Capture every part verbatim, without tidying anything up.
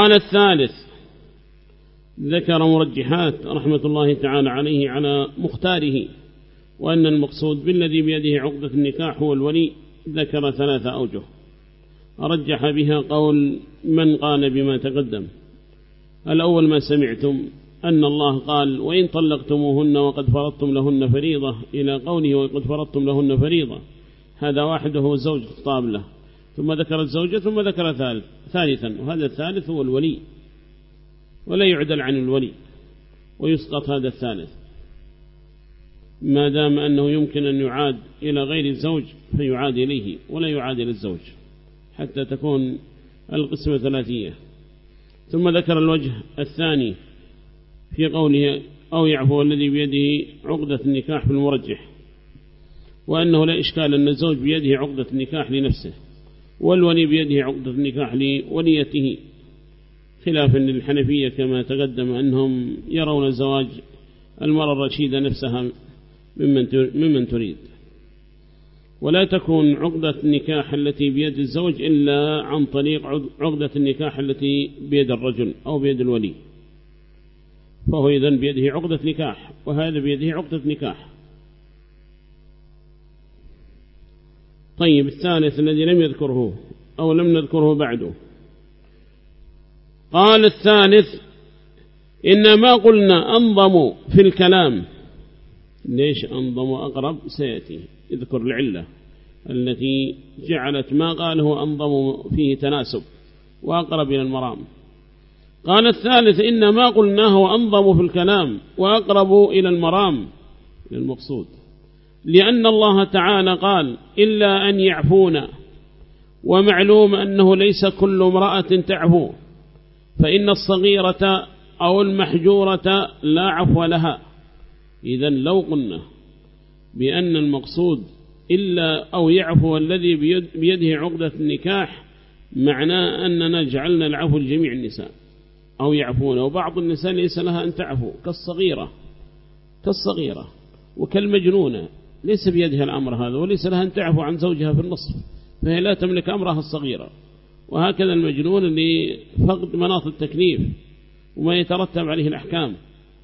قال الثالث ذكر مرجحات رحمة الله تعالى عليه على مختاره، وأن المقصود بالذي بيده عقدة النكاح هو الولي. ذكر ثلاثة أوجه رجح بها قول من قال بما تقدم. الأول ما سمعتم أن الله قال وإن طلقتموهن وقد فرضتم لهن فريضة إلى قوله وقد فرضتم لهن فريضة، هذا واحد هو زوج خطاب له، ثم ذكر الزوجة ثم ذكر ثالث ثالثا وهذا الثالث هو الولي، ولا يعدل عن الولي ويسقط هذا الثالث ما دام أنه يمكن أن يعاد إلى غير الزوج فيعاد إليه ولا يعاد إلى الزوج حتى تكون القسمة ثلاثية. ثم ذكر الوجه الثاني في قوله أو يعفو الذي بيده عقدة النكاح في المرجح، وأنه لا إشكال أن الزوج بيده عقدة النكاح لنفسه والولي بيده عقدة النكاح لوليته، خلافا للحنفية كما تقدم أنهم يرون زواج المرأة الرشيدة نفسها ممن تريد، ولا تكون عقدة النكاح التي بيد الزوج إلا عن طريق عقدة النكاح التي بيد الرجل أو بيد الولي، فهو إذن بيده عقدة نكاح وهذا بيده عقدة نكاح. طيب الثالث الذي لم يذكره أو لم نذكره بعده، قال الثالث إنما قلنا أنظم في الكلام. ليش أنظم أقرب؟ سيأتي يذكر العلة التي جعلت ما قاله أنظم فيه تناسب وأقرب إلى المرام. قال الثالث إنما قلناه أنظم في الكلام وأقرب إلى المرام للمقصود، لأن الله تعالى قال إلا أن يعفون، ومعلوم أنه ليس كل امرأة تعفو، فإن الصغيرة أو المحجورة لا عفو لها. إذن لو قلنا بأن المقصود إلا أو يعفو الذي بيد بيده عقدة النكاح، معناه أننا جعلنا العفو لجميع النساء أو يعفون، وبعض النساء ليس لها أن تعفو كالصغيرة كالصغيرة وكالمجنونة ليس بيدها الأمر هذا، وليس لها أن تعفو عن زوجها في النصف فهي لا تملك أمرها الصغيرة، وهكذا المجنون اللي فقد مناط التكليف وما يترتب عليه الأحكام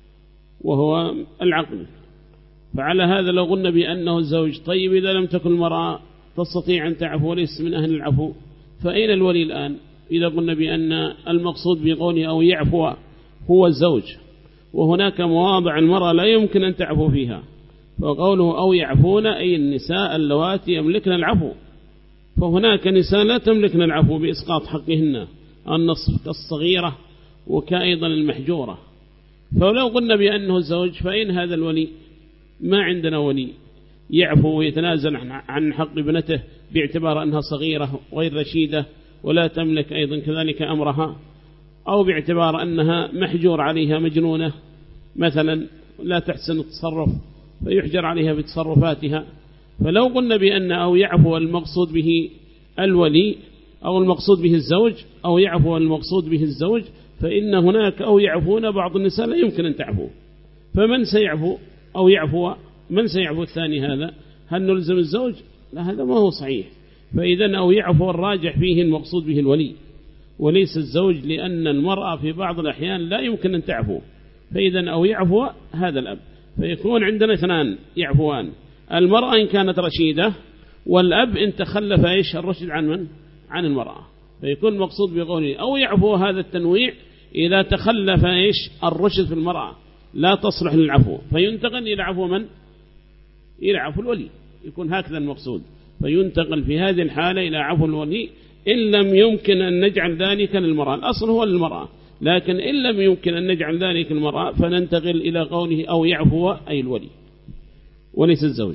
وهو العقل. فعلى هذا لو قلنا بأنه الزوج، طيب إذا لم تكن المرأة تستطيع أن تعفو وليس من أهل العفو فأين الولي الآن؟ إذا قلنا بأن المقصود بقوله أو يعفو هو الزوج، وهناك مواضع المرأة لا يمكن أن تعفو فيها، فقوله أو يعفون أي النساء اللواتي يملكن العفو، فهناك نساء لا تملكن العفو بإسقاط حقهن النصف كالصغيرة وكأيضا المحجورة. فلو قلنا بأنه الزوج فإن هذا الولي؟ ما عندنا ولي يعفو ويتنازل عن حق ابنته باعتبار أنها صغيرة غير رشيدة ولا تملك أيضا كذلك أمرها، أو باعتبار أنها محجور عليها مجنونة مثلا لا تحسن التصرف فيحجر عليها بتصرفاتها. فلو قلنا بأن أو يعفو المقصود به الولي أو المقصود به الزوج أو يعفو المقصود به الزوج، فإن هناك أو يعفون بعض النساء لا يمكن أن تعفو، فمن سيعفو أو يعفو؟ من سيعفو الثاني هذا؟ هل نلزم الزوج؟ لا، هذا ما هو صحيح. فإذا أو يعفو الراجح فيه المقصود به الولي وليس الزوج، لأن المرأة في بعض الأحيان لا يمكن أن تعفو، فإذا أو يعفو هذا الأب، فيكون عندنا اثنان يعفوان، المرأة إن كانت رشيدة والأب إن تخلف إيش الرشد عن من؟ عن المرأة، فيكون المقصود بقوله أو يعفو هذا التنويع إذا تخلف إيش الرشد في المرأة لا تصلح للعفو، فينتقل إلى عفو من؟ إلى عفو الولي، يكون هكذا المقصود، فينتقل في هذه الحالة إلى عفو الولي إن لم يمكن أن نجعل ذلك للمرأة. الأصل هو للمرأة، لكن إن لم يمكن أن نجعل ذلك للمرأة فننتقل إلى قوله أو يعفو أي الولي وليس الزوج.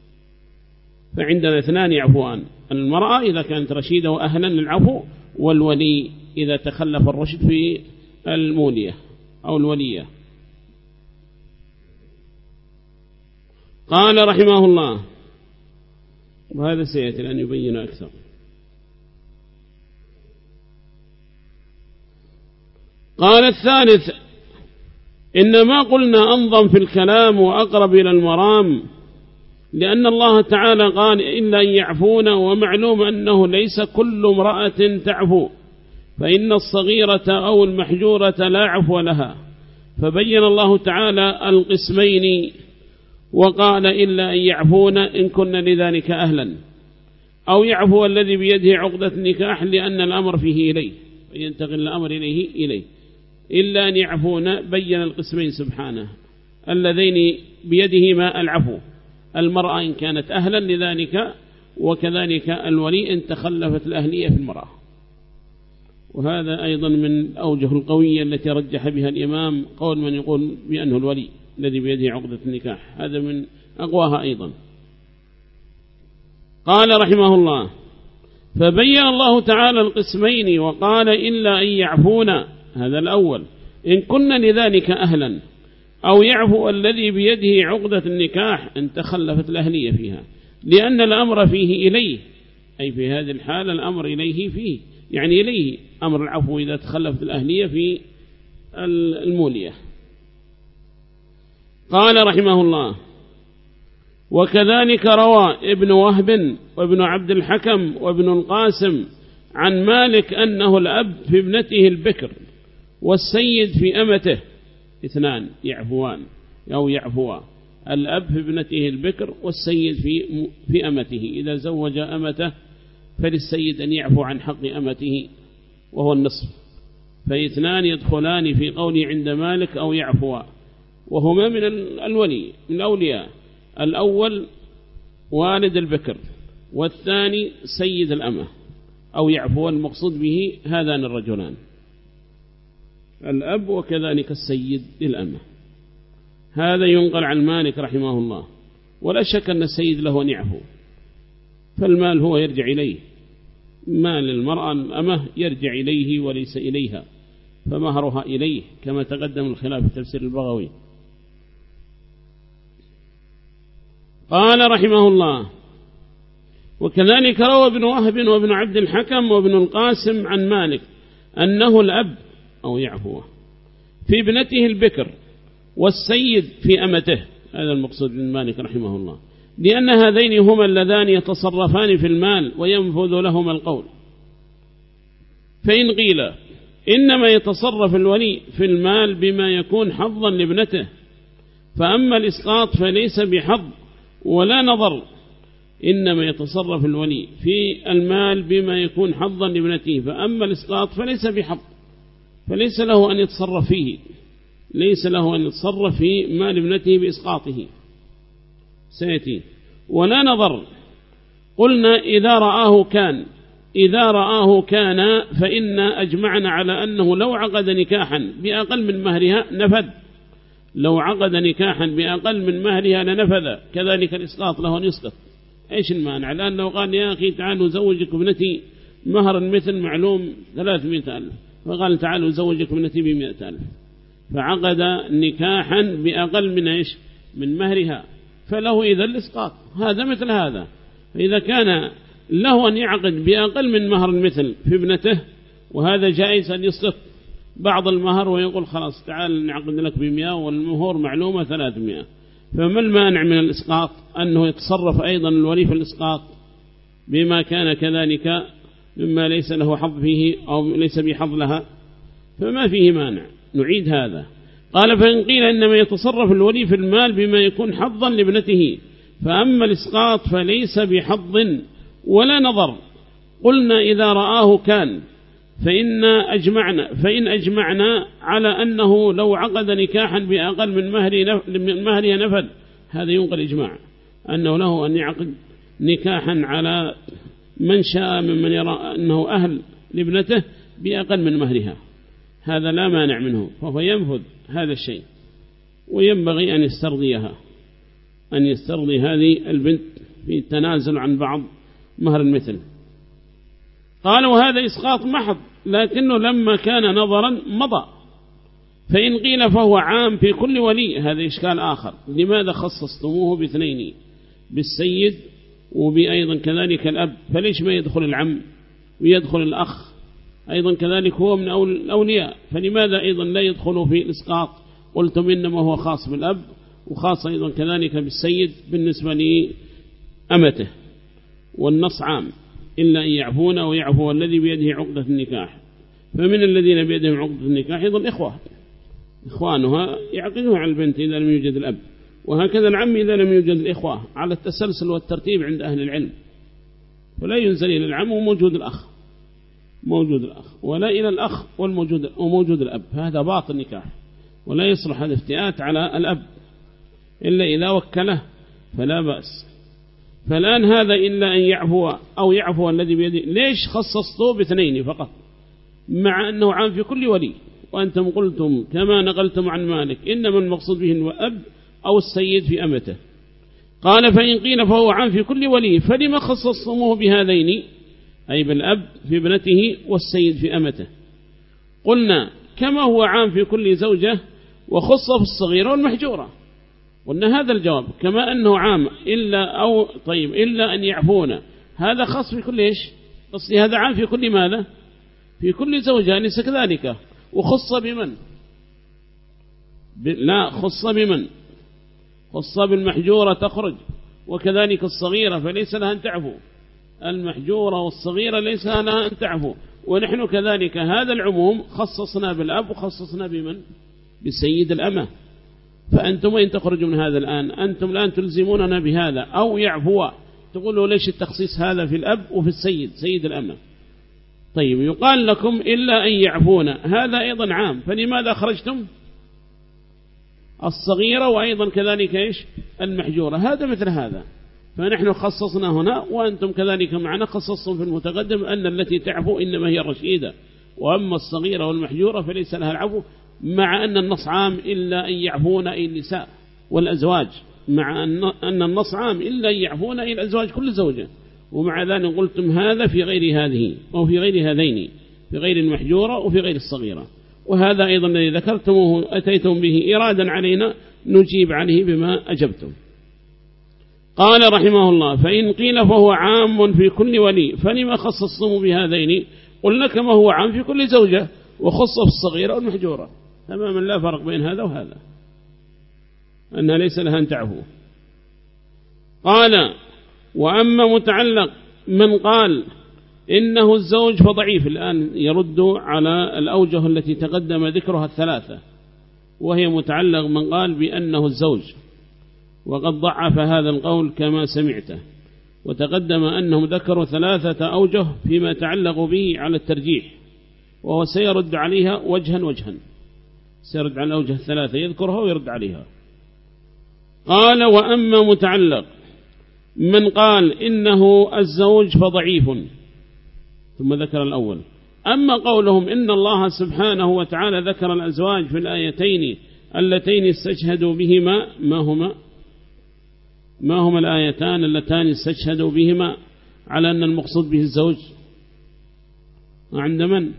فعندنا اثنان يعفوان، المرأة إذا كانت رشيدة وأهلا للعفو، والولي إذا تخلف الرشد في المولية أو الولية. قال رحمه الله، وهذا سيأتي لأن يبين أكثر. قال الثالث إنما قلنا أنظم في الكلام وأقرب إلى المرام، لأن الله تعالى قال إلا أن يعفون، ومعلوم أنه ليس كل امرأة تعفو، فإن الصغيرة أو المحجورة لا عفو لها. فبين الله تعالى القسمين وقال إلا أن يعفون إن كن لذلك أهلا، أو يعفو الذي بيده عقدة النكاح لأن الأمر فيه إليه وينتقل الأمر إليه إليه إلا أن يعفون. بين القسمين سبحانه الذين بيده ما العفو، المرأة إن كانت أهلا لذلك، وكذلك الولي إن تخلفت الأهلية في المرأة. وهذا أيضا من أوجه القوية التي رجح بها الإمام قول من يقول بأنه الولي الذي بيده عقدة النكاح، هذا من أقواها أيضا. قال رحمه الله: فبين الله تعالى القسمين وقال إلا أن يعفون، هذا الأول، إن كن لذلك أهلا، أو يعفو الذي بيده عقدة النكاح إن تخلفت الأهلية فيها، لأن الأمر فيه إليه، أي في هذه الحالة الأمر إليه فيه، يعني إليه أمر العفو إذا تخلفت الأهلية في المولية. قال رحمه الله: وكذلك روى ابن وهب وابن عبد الحكم وابن القاسم عن مالك أنه الأب في ابنته البكر والسيد في أمته، اثنان يعفوان أو يعفوا، الأب في ابنته البكر والسيد في في أمته. إذا زوج أمته فللسيد أن يعفو عن حق أمته وهو النصف، فاثنان يدخلان في قولي عند مالك أو يعفوا، وهما من الولي من الأولياء، الأول والد البكر والثاني سيد الأمة أو يعفو، المقصود به هذان الرجلان، الأب وكذلك السيد للأمة. هذا ينقل عن مالك رحمه الله. ولا شك أن السيد له أن يعفو، فالمال هو يرجع إليه، مال المرأة الأمة يرجع إليه وليس إليها، فمهرها إليه كما تقدم الخلاف في تفسير البغوي. قال رحمه الله: وكذلك روى ابن وهب وابن عبد الحكم وابن القاسم عن مالك أنه الأب أو يعفو في ابنته البكر والسيد في أمته، هذا المقصود من مالك رحمه الله، لأن هذين هما اللذان يتصرفان في المال وينفذ لهما القول. فإن قيل إنما يتصرف الولي في المال بما يكون حظا لابنته، فأما الإسقاط فليس بحظ ولا نظر، إنما يتصرف الولي في المال بما يكون حظا لابنته، فأما الإسقاط فليس بحظ، فليس له أن يتصرف فيه، ليس له أن يتصرف في مال ابنته بإسقاطه، سيأتي. ولا نظر، قلنا إذا رآه كان، إذا رآه كان فإن أجمعنا على أنه لو عقد نكاحا بأقل من مهرها نفذ، لو عقد نكاحا بأقل من مهرها لنفذ. كذلك الإسقاط له أن يسقط. إيش المانع الآن لو قال يا أخي تعالوا زوجك ابنتي مهرا مثل معلوم ثلاثمائة ألف، فقال تعالوا زوجك ابنتي بمئة ألف، فعقد نكاحا بأقل من إيش من مهرها، فله إذا الإسقاط. هذا مثل هذا. فإذا كان له أن يعقد بأقل من مهر المثل في ابنته، وهذا جائز أن يسقط بعض المهر ويقول خلاص تعال نعقد لك بمئة والمهور معلومة ثلاثمائة، فما المانع من الإسقاط؟ أنه يتصرف أيضا الولي في الإسقاط بما كان كذلك مما ليس له حظ فيه أو ليس بحظ لها، فما فيه مانع. نعيد هذا. قال: فإن قيل إنما يتصرف الولي في المال بما يكون حظا لابنته، فأما الإسقاط فليس بحظ ولا نظر، قلنا إذا رآه كان، فإن أجمعنا فإن أجمعنا على أنه لو عقد نكاحا بأقل من مهرها نفذ. هذا ينقل إجماع أنه له أن يعقد نكاحا على من شاء ممن يرى أنه أهل لابنته بأقل من مهرها، هذا لا مانع منه، فهو ينفذ هذا الشيء. وينبغي أن يسترضيها، أن يسترضي هذه البنت في التنازل عن بعض مهر المثل. قالوا هذا إسقاط محض، لكنه لما كان نظرا مضى. فإن قيل فهو عام في كل ولي، هذا إشكال آخر. لماذا خصصتموه باثنين، بالسيد وبأيضا كذلك الأب؟ فليش ما يدخل العم ويدخل الأخ أيضا كذلك هو من الأولياء؟ فلماذا أيضا لا يدخلوا في الإسقاط؟ قلتم إنما هو خاص بالأب وخاص أيضا كذلك بالسيد بالنسبة لأمته، والنص عام إلا أن يعفون ويعفو الذي بيده عقدة النكاح. فمن الذين بيدهم عقدة النكاح أيضا الإخوة، إخوانها يعقدوها على البنت إذا لم يوجد الأب، وهكذا العم إذا لم يوجد الإخوة، على التسلسل والترتيب عند أهل العلم. ولا ينزل إلى العم وموجود الأخ موجود الأخ ولا إلى الأخ والموجود وموجود الأب، هذا باطل النكاح، ولا يصلح هذا افتئات على الأب إلا إذا وكله فلا بأس. فالآن هذا إلا أن يعفو أو يعفو الذي بيده. ليش خصصته باثنين فقط مع أنه عام في كل ولي؟ وأنتم قلتم كما نقلتم عن مالك إنما المقصود به الأب أو السيد في أمته. قال فإن قيل فهو عام في كل ولي فلما خصصتموه بهذين، أي بالأب في ابنته والسيد في أمته؟ قلنا كما هو عام في كل زوجة وخص في الصغيرة والمحجورة. قلنا هذا الجواب كما أنه عام إلا أو طيب إلا أن يعفونا، هذا خاص في كل إيش؟ قصدي هذا عام في كل ماذا؟ في كل زوجة، أليس كذلك؟ وخص بمن؟ ب... لا خص بمن؟ خص بالمحجورة تخرج، وكذلك الصغيرة فليس لها أن تعفو، المحجورة والصغيرة ليس لها أن تعفو. ونحن كذلك هذا العموم خصصنا بالأب وخصصنا بمن؟ بسيد الأمة. فأنتم وين تخرجوا من هذا الآن؟ أنتم الآن تلزموننا بهذا أو يعفو، تقولوا ليش التخصيص هذا في الأب وفي السيد سيد الأمة؟ طيب يقال لكم إلا أن يعفونا، هذا أيضا عام، فلماذا خرجتم الصغيرة وأيضا كذلك إيش المحجورة؟ هذا مثل هذا. فنحن خصصنا هنا وأنتم كذلك معنا خصصتم في المتقدم أن التي تعفو إنما هي الرشيدة، وأما الصغيرة والمحجورة فليس لها العفو، مع أن النص عام إلا أن يعفون أي النساء والأزواج، مع أن النص عام إلا أن يعفون أي الأزواج كل زوجة، ومع ذلك قلتم هذا في غير هذه أو في غير هذين، في غير المحجورة وفي غير الصغيرة. وهذا أيضا الذي ذكرتموه أتيتم به إرادا علينا نجيب عليه بما أجبتم. قال رحمه الله فإن قيل فهو عام في كل ولي فلما خصصتم بهذين؟ قلنا كما هو عام في كل زوجة وخص في الصغيرة والمحجورة تماما، لا فرق بين هذا وهذا، أنها ليس لها أن تعفو. قال وأما متعلق من قال إنه الزوج فضعيف، الآن يرد على الأوجه التي تقدم ذكرها الثلاثة، وهي متعلق من قال بأنه الزوج، وقد ضعف هذا القول كما سمعته، وتقدم أنهم ذكروا ثلاثة أوجه فيما تعلق به على الترجيح، وهو سيرد عليها وجها وجها، سيرد على الأوجه الثلاثة يذكرها ويرد عليها. قال وأما متعلق من قال إنه الزوج فضعيف، ثم ذكر الأول. أما قولهم إن الله سبحانه وتعالى ذكر الأزواج في الآيتين اللتين استشهدوا بهما، ما هما ما هما الآيتان اللتان استشهدوا بهما على أن المقصود به الزوج؟ عند من؟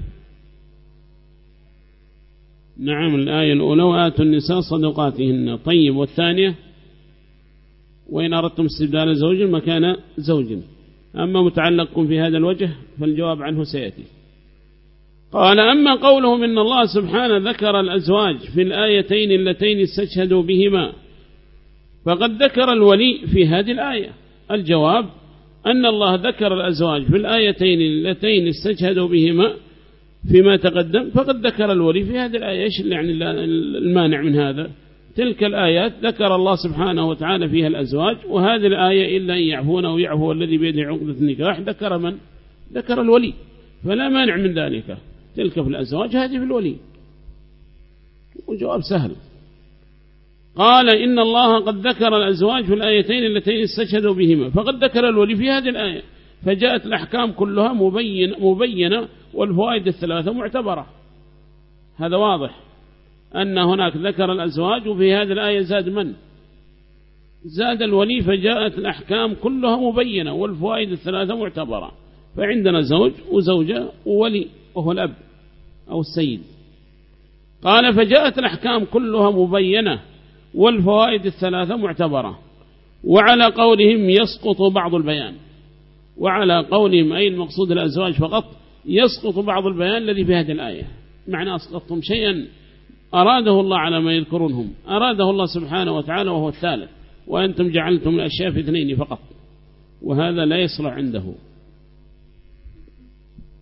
نعم الآية الأولى وآتوا النساء صدقاتهن. طيب والثانية وإن أردتم استبدال زوج مكان زوج. أما متعلقكم في هذا الوجه فالجواب عنه سيأتي. قال أما قولهم إن الله سبحانه ذكر الأزواج في الآيتين اللتين استشهدوا بهما فقد ذكر الولي في هذه الآية. الجواب أن الله ذكر الأزواج في الآيتين اللتين استشهدوا بهما فيما تقدم، فقد ذكر الولي في هذه الآية. إيش يعني المانع من هذا؟ تلك الآيات ذكر الله سبحانه وتعالى فيها الأزواج، وهذه الآية إلا أن يعفون أو يعفو الذي بيده عقدة النكاح ذكر من؟ ذكر الولي، فلا مانع من ذلك. تلك في الأزواج هذه في الولي، وجواب سهل. قال إن الله قد ذكر الأزواج في الآيتين اللتين استشهدوا بهما فقد ذكر الولي في هذه الآية، فجاءت الأحكام كلها مبينة, مبينة والفوائد الثلاثة معتبرة. هذا واضح أن هناك ذكر الأزواج وفي هذه الآية زاد من؟ زاد الولي، فجاءت الأحكام كلها مبينة والفوائد الثلاثة معتبرة. فعندنا زوج وزوجة وولي وهو الأب أو السيد. قال فجاءت الأحكام كلها مبينة والفوائد الثلاثة معتبرة. وعلى قولهم يسقط بعض البيان، وعلى قولهم أي المقصود الأزواج فقط يسقط بعض البيان الذي في هذه الآية. معنى أسقطتم شيئا أراده الله على ما يذكرونهم، أراده الله سبحانه وتعالى وهو الثالث، وأنتم جعلتم الأشياء في اثنين فقط، وهذا لا يصلح عنده.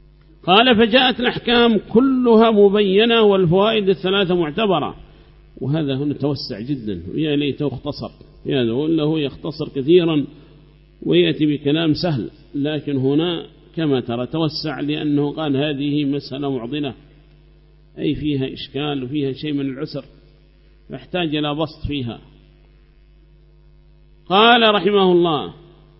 قال فجاءت الأحكام كلها مبينة والفوائد الثلاثة معتبرة. وهذا هنا توسع جدا ويا ليته اختصر، هذا ولا هو يختصر كثيرا ويأتي بكلام سهل، لكن هنا كما ترى توسع لأنه قال هذه مسألة معضلة أي فيها إشكال وفيها شيء من العسر فاحتاج إلى بسط فيها. قال رحمه الله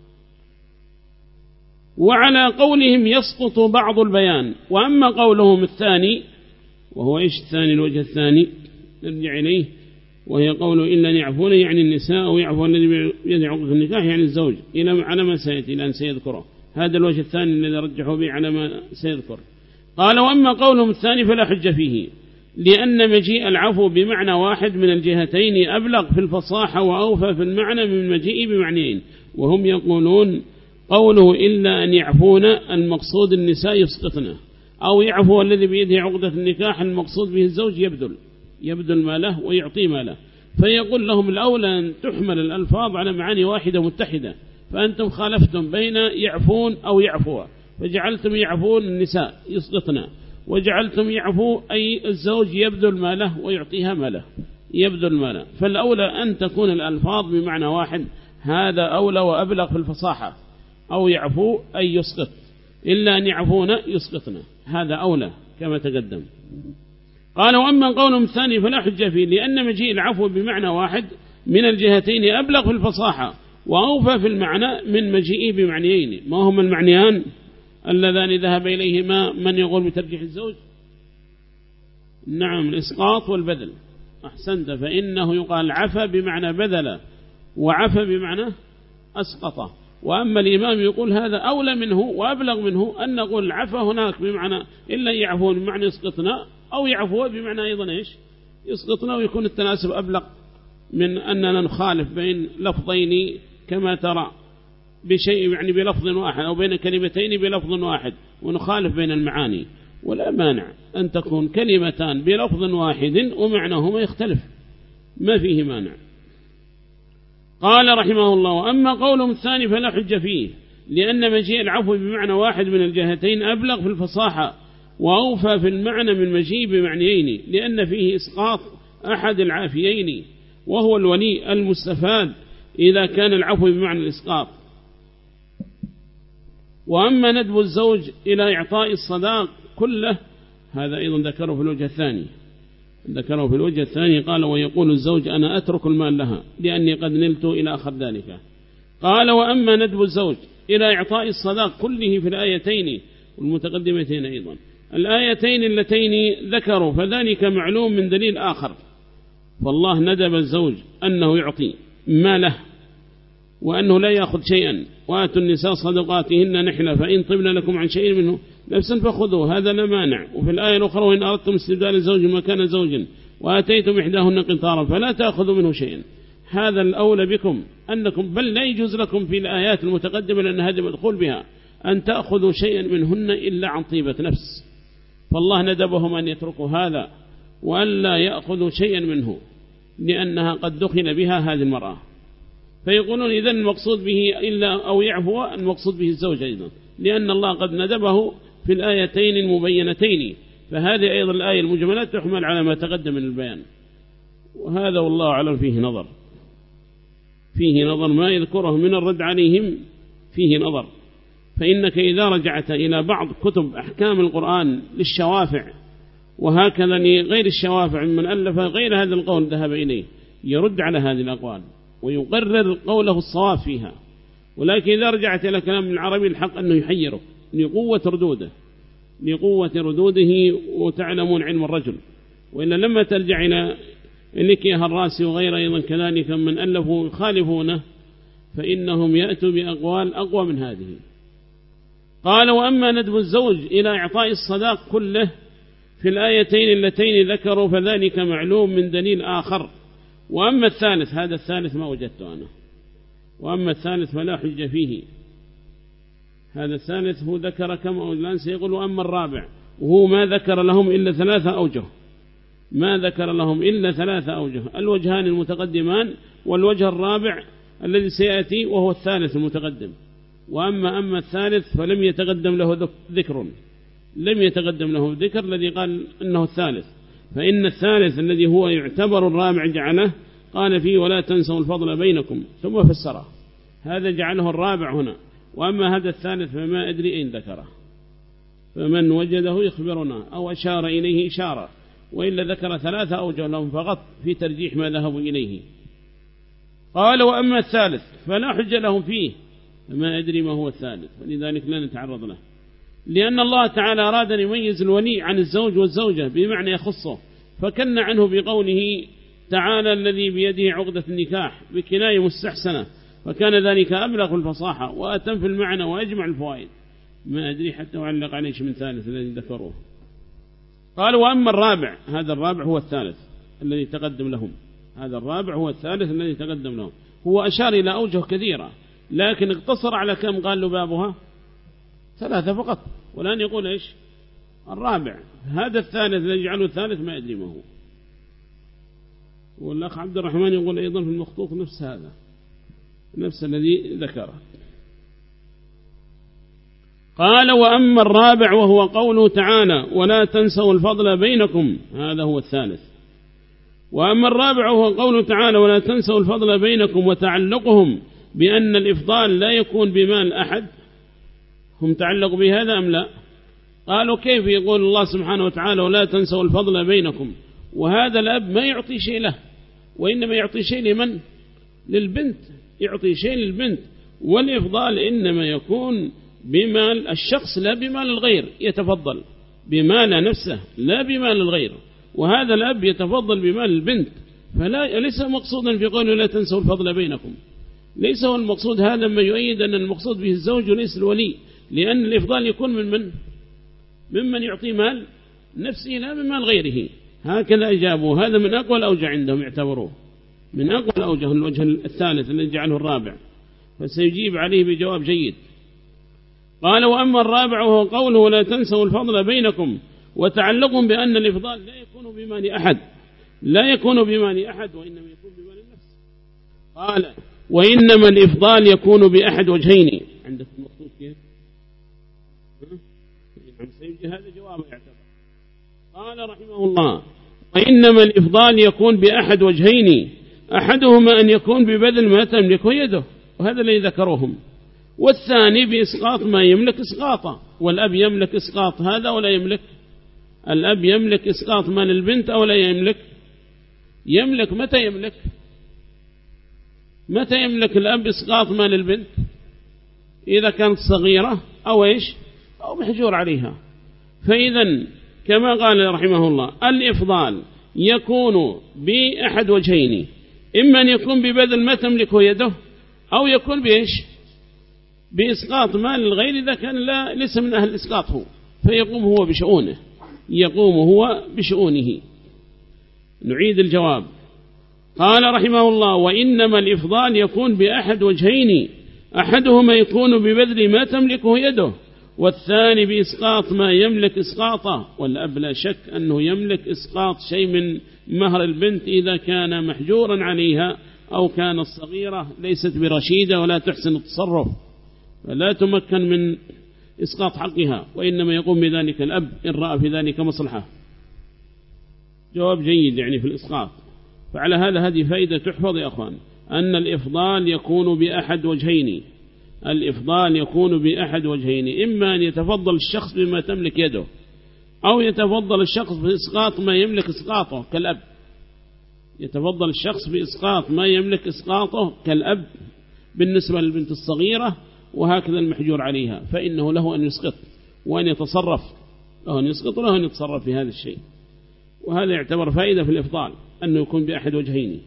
وعلى قولهم يسقط بعض البيان. وأما قولهم الثاني وهو إيش الثاني؟ الوجه الثاني نرجع إليه، وهي قوله إلا أن يعفون يعني النساء أو يعفو الذي بيده عقدة النكاح يعني الزوج إلى على ما سيأتي الآن سيذكره. هذا الوجه الثاني الذي رجحوا به على ما سيذكر. قال وأما قولهم الثاني فلا حج فيه، لأن مجيء العفو بمعنى واحد من الجهتين أبلغ في الفصاحة وأوفى في المعنى من مجيء بمعنيين. وهم يقولون قوله إلا أن يعفون المقصود النساء يسقطنه، أو يعفو الذي بيده عقدة النكاح المقصود به الزوج يبذل يبذل ماله ويعطي ماله. فيقول لهم الأولى أن تحمل الألفاظ على معاني واحدة متحدة، فأنتم خالفتم بين يعفون أو يعفو، فجعلتم يعفون النساء يسقطنا، وجعلتم يعفو أي الزوج يبذل ماله ويعطيها ماله يبذل ماله. فالأولى أن تكون الألفاظ بمعنى واحد، هذا أولى وأبلغ في الفصاحة. أو يعفو أي يسقط، إلا أن يعفون يسقطنا، هذا أولى كما تقدم. قال وأما قولهم الثاني فلا حجة فيه، لأن مجيء العفو بمعنى واحد من الجهتين أبلغ في الفصاحة وأوفى في المعنى من مجيئه بمعنيين. ما هما المعنيان اللذان ذهب إليهما من يقول بترجيح الزوج؟ نعم الإسقاط والبذل. أحسنت، فإنه يقال عفى بمعنى بذل وعفى بمعنى أسقط. وأما الإمام يقول هذا أولى منه وأبلغ منه أن نقول عفى هناك بمعنى إلا يعفو بمعنى يسقطنا، أو يعفو بمعنى أيضا إيش يسقطنا، ويكون التناسب أبلغ من أننا نخالف بين لفظين كما ترى بشيء يعني بلفظ واحد، أو بين كلمتين بلفظ واحد ونخالف بين المعاني. ولا مانع أن تكون كلمتان بلفظ واحد ومعناهما يختلف، ما فيه مانع. قال رحمه الله وأما قولهم الثاني فلا حج فيه، لأن مجيء العفو بمعنى واحد من الجهتين أبلغ في الفصاحة وأوفى في المعنى من مجيء بمعنيين، لأن فيه إسقاط أحد العافيين وهو الولي المستفاد إذا كان العفو بمعنى الإسقاط. وأما ندب الزوج إلى إعطاء الصداق كله، هذا أيضا ذكره في الوجه الثاني ذكره في الوجه الثاني قال ويقول الزوج أنا أترك المال لها لأني قد نلت إلى آخر ذلك. قال وأما ندب الزوج إلى إعطاء الصداق كله في الآيتين والمتقدمتين أيضا الآيتين اللتين ذكروا فذلك معلوم من دليل آخر. فالله ندب الزوج أنه يعطي ماله وأنه لا يأخذ شيئا، وآتوا النساء صدقاتهن نحلة فإن طبن لكم عن شيء منه نفسا فخذوه، هذا لا مانع. وفي الآية الأخرى وإن أردتم استبدال زوج مكان زوج وآتيتم إحداهن قنطارا فلا تأخذوا منه شيئا، هذا الأولى بكم أنكم بل لا يجوز لكم في الآيات المتقدمة لأن هذا مدخول بها أن تأخذوا شيئا منهن إلا عن طيبة نفس. فالله ندبهم أن يتركوا هذا وأن لا يأخذوا شيئا منه لأنها قد دخل بها هذه المرأة. فيقولون إذن المقصود به إلا أو يعفو المقصود به الزوج أيضا، لأن الله قد ندبه في الآيتين المبينتين، فهذه أيضا الآية المجملة تحمل على ما تقدم من البيان. وهذا والله أعلم فيه نظر فيه نظر ما يذكره من الرد عليهم فيه نظر. فإنك إذا رجعت إلى بعض كتب أحكام القرآن للشوافع وهكذا لغير الشوافع من ألف غير هذا القول ذهب إليه يرد على هذه الأقوال ويقرر قوله الصواب فيها. ولكن إذا رجعت إلى كلام العربي الحق أنه يحيره لقوة ردوده لقوة ردوده وتعلمون علم الرجل. وإلا لما ترجع إلى النكيه الراسي وغير أيضا كذلك من ألفوا يخالفونه فإنهم يأتوا بأقوال أقوى من هذه. قال وأما ندب الزوج إلى إعطاء الصداق كله في الآيتين اللتين ذكروا فذلك معلوم من دليل آخر. وأما الثالث هذا الثالث ما وجدته أنا وأما الثالث فلا حج فيه. هذا الثالث هو ذكر كما الآن سيقول. وأما الرابع وهو ما ذكر لهم إلا ثلاثة أوجه ما ذكر لهم إلا ثلاثة أوجه الوجهان المتقدمان والوجه الرابع الذي سيأتي وهو الثالث المتقدم. وأما أما الثالث فلم يتقدم له ذكر لم يتقدم له ذكر الذي قال أنه الثالث. فإن الثالث الذي هو يعتبر الرابع جعله قال فيه ولا تنسوا الفضل بينكم ثم فسره، هذا جعله الرابع هنا. وأما هذا الثالث فما أدري أين ذكره، فمن وجده يخبرنا أو أشار إليه إشارة، وإلا ذكر ثلاثة أوجه لهم فقط في ترجيح ما ذهبوا إليه. قال وأما الثالث فلا حج لهم فيه، فما أدري ما هو الثالث، ولذلك لا نتعرض له، لأن الله تعالى أراد أن يميز الولي عن الزوج والزوجة بمعنى يخصه، فكن عنه بقوله تعالى الذي بيده عقدة النكاح بكناية مستحسنة، فكان ذلك أبلغ الفصاحة وأتم في المعنى وأجمع الفوائد. ما أدري حتى أعلق عليه من ثالث الذي ذكروه. قال وأما الرابع، هذا الرابع هو الثالث الذي تقدم لهم، هذا الرابع هو الثالث الذي تقدم لهم. هو أشار إلى أوجه كثيرة لكن اقتصر على كم قال لبابها ثلاثة فقط، والآن يقول إيش الرابع. هذا الثالث الذي يجعله الثالث ما أدري ما هو. والأخ عبد الرحمن يقول أيضا في المخطوط نفس هذا، نفس الذي ذكره. قال وأما الرابع وهو قوله تعالى ولا تنسوا الفضل بينكم، هذا هو الثالث. وأما الرابع وهو قوله تعالى ولا تنسوا الفضل بينكم وتعلقهم بأن الإفضال لا يكون بمال أحد، هم تعلقوا بهذا أم لا؟ قالوا كيف يقول الله سبحانه وتعالى ولا تنسوا الفضل بينكم، وهذا الأب ما يعطي شيء له، وإنما يعطي شيء لمن؟ للبنت، يعطي شيء للبنت. والإفضال إنما يكون بمال الشخص لا بمال الغير، يتفضل بمال نفسه لا بمال الغير، وهذا الأب يتفضل بمال البنت. فلا ليس مقصودا في قوله لا تنسوا الفضل بينكم، ليس هو المقصود هذا، ما يؤيد أن المقصود به الزوج وليس الولي، لأن الإفضال يكون من من؟ ممن يعطي مال نفسه لا بمال غيره. هكذا أجابوا، هذا من أقوى الأوجه عندهم، يعتبروه من أقوى الأوجه، الوجه الثالث الذي جعله الرابع، فسيجيب عليه بجواب جيد. قال وأما الرابع وهو قوله ولا تنسوا الفضل بينكم وتعلقهم بأن الإفضال لا يكون بمال أحد، لا يكون بمال أحد وإنما يكون بمال النفس. قال وإنما الإفضال يكون بأحد وجهين. عندك المقصود كيف؟ سيجي هذا جواب يعتبر. قال رحمه الله وإنما الإفضال يكون بأحد وجهين، أحدهما أن يكون ببذل ما تملك يده، وهذا الذي ذكروهم، والثاني بإسقاط ما يملك إسقاطه. والأب يملك إسقاط هذا ولا يملك؟ الأب يملك إسقاط مال البنت أو لا يملك؟ يملك. متى يملك؟ متى يملك الأب إسقاط مال البنت؟ إذا كانت صغيرة أو إيش أو محجور عليها. فإذا كما قال رحمه الله الإفضال يكون بأحد وجهين، إما أن يكون ببذل ما تملكه يده، أو يكون بإيش بإسقاط مال الغير إذا كان لا ليس من أهل الإسقاط هو، فيقوم هو بشؤونه، يقوم هو بشؤونه. نعيد الجواب. قال رحمه الله وإنما الإفضال يكون بأحد وجهين، أحدهما يكون ببذل ما تملكه يده، والثاني بإسقاط ما يملك إسقاطه. والأب لا شك أنه يملك إسقاط شيء من مهر البنت إذا كان محجورا عليها أو كانت صغيرة ليست برشيدة ولا تحسن التصرف، فلا تمكن من إسقاط حقها، وإنما يقوم بذلك الأب إن رأى في ذلك مصلحة. جواب جيد يعني في الإسقاط. فعلى هذا هذه فائدة تحفظ يا أخوان، أن الإفضال يكون بأحد وجهين، الإفضال يكون بأحد وجهين، إما أن يتفضل الشخص بما تملك يده، أو يتفضل الشخص بإسقاط ما يملك إسقاطه كالأب، يتفضل الشخص بإسقاط ما يملك إسقاطه كالأب بالنسبة للبنت الصغيرة، وهكذا المحجور عليها، فإنه له أن يسقط وأن يتصرف، له أن يسقط وله أن يتصرف في هذا الشيء. وهذا يعتبر فائدة في الإفضال أنه يكون بأحد وجهين.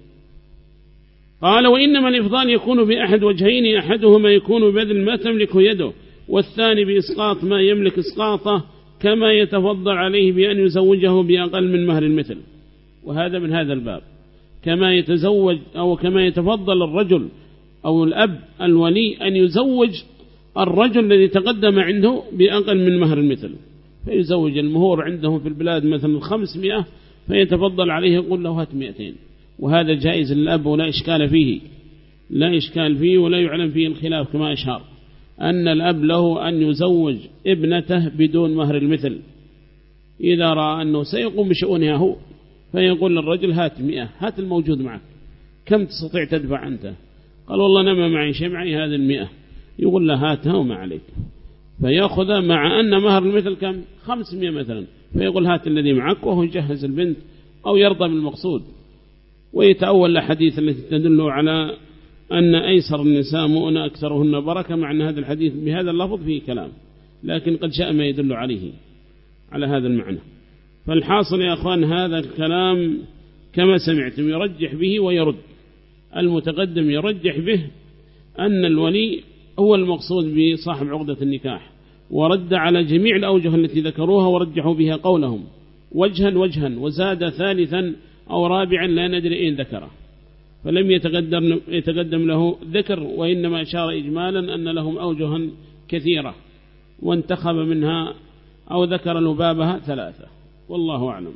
قال وإنما الإفضال يكون بأحد وجهين، أحدهما يكون ببذل ما تملك يده، والثاني بإسقاط ما يملك إسقاطه، كما يتفضل عليه بأن يزوجه بأقل من مهر المثل. وهذا من هذا الباب، كما يتزوج أو كما يتفضل الرجل أو الأب الولي أن يزوج الرجل الذي تقدم عنده بأقل من مهر المثل، فيزوج المهور عندهم في البلاد مثلا خمسمائة، فيتفضل عليه يقول له هات مئتين، وهذا جائز للأب ولا إشكال فيه، لا إشكال فيه ولا يعلم فيه الخلاف كما أشهر. أن الأب له أن يزوج ابنته بدون مهر المثل إذا رأى أنه سيقوم بشؤونها هو، فيقول للرجل هات مئة، هات الموجود معك، كم تستطيع تدفع أنت؟ قال والله أنا ما معي شيء، معي هذه المئة. يقول له هاتها وما عليك، فيأخذ مع أن مهر المثل كم؟ خمسمائة مثلا، فيقول هات الذي معك، وهو يجهز البنت أو يرضى بالمقصود. ويتأول الحديث التي تدل على أن أيسر النساء مؤن أكثرهن بركة، مع أن هذا الحديث بهذا اللفظ فيه كلام، لكن قد شاء ما يدل عليه على هذا المعنى. فالحاصل يا أخوان هذا الكلام كما سمعتم يرجح به ويرد. المتقدم يرجح به أن الولي هو المقصود بصاحب عقدة النكاح، ورد على جميع الأوجه التي ذكروها ورجحوا بها قولهم وجها وجها، وزاد ثالثا أو رابعا لا ندري إن ذكره، فلم يتقدم, يتقدم له ذكر، وإنما أشار إجمالا أن لهم أوجها كثيرة وانتخب منها أو ذكر لبابها ثلاثة، والله أعلم.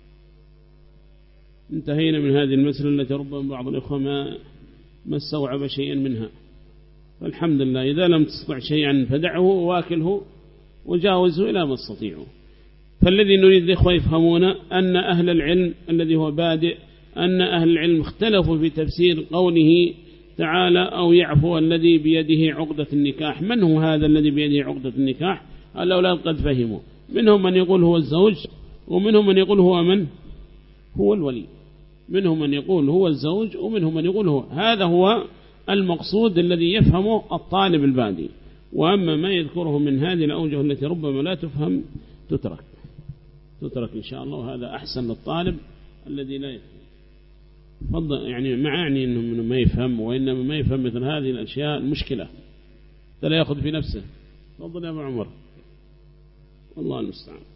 انتهينا من هذه المسألة التي ربما بعض الإخوة ما, ما استوعب شيئا منها، فالحمد لله إذا لم تستطع شيئا فدعه واكله وجاوزه إلى ما تستطيعه. فالذي نريد الإخوة يفهمون أن أهل العلم الذي هو بادئ أن أهل العلم اختلفوا في تفسير قوله تعالى أو يعفو الذي بيده عقدة النكاح. من هو هذا الذي بيده عقدة النكاح؟ الأولاد قد فهموا، منهم من يقول هو الزوج، ومنهم من يقول هو من هو الولي، منهم من يقول هو الزوج، ومنهم من يقول هو. هذا هو المقصود الذي يفهمه الطالب البادئ، وأما ما يذكره من هذه الأوجه التي ربما لا تفهم تترك تترك إن شاء الله، وهذا أحسن للطالب الذي لا يفهم. فضل يعني ما أعني أنه ما يفهم، وإنما ما يفهم مثل هذه الأشياء المشكلة لا يأخذ في نفسه. تفضل يا أبو عمر، والله المستعان.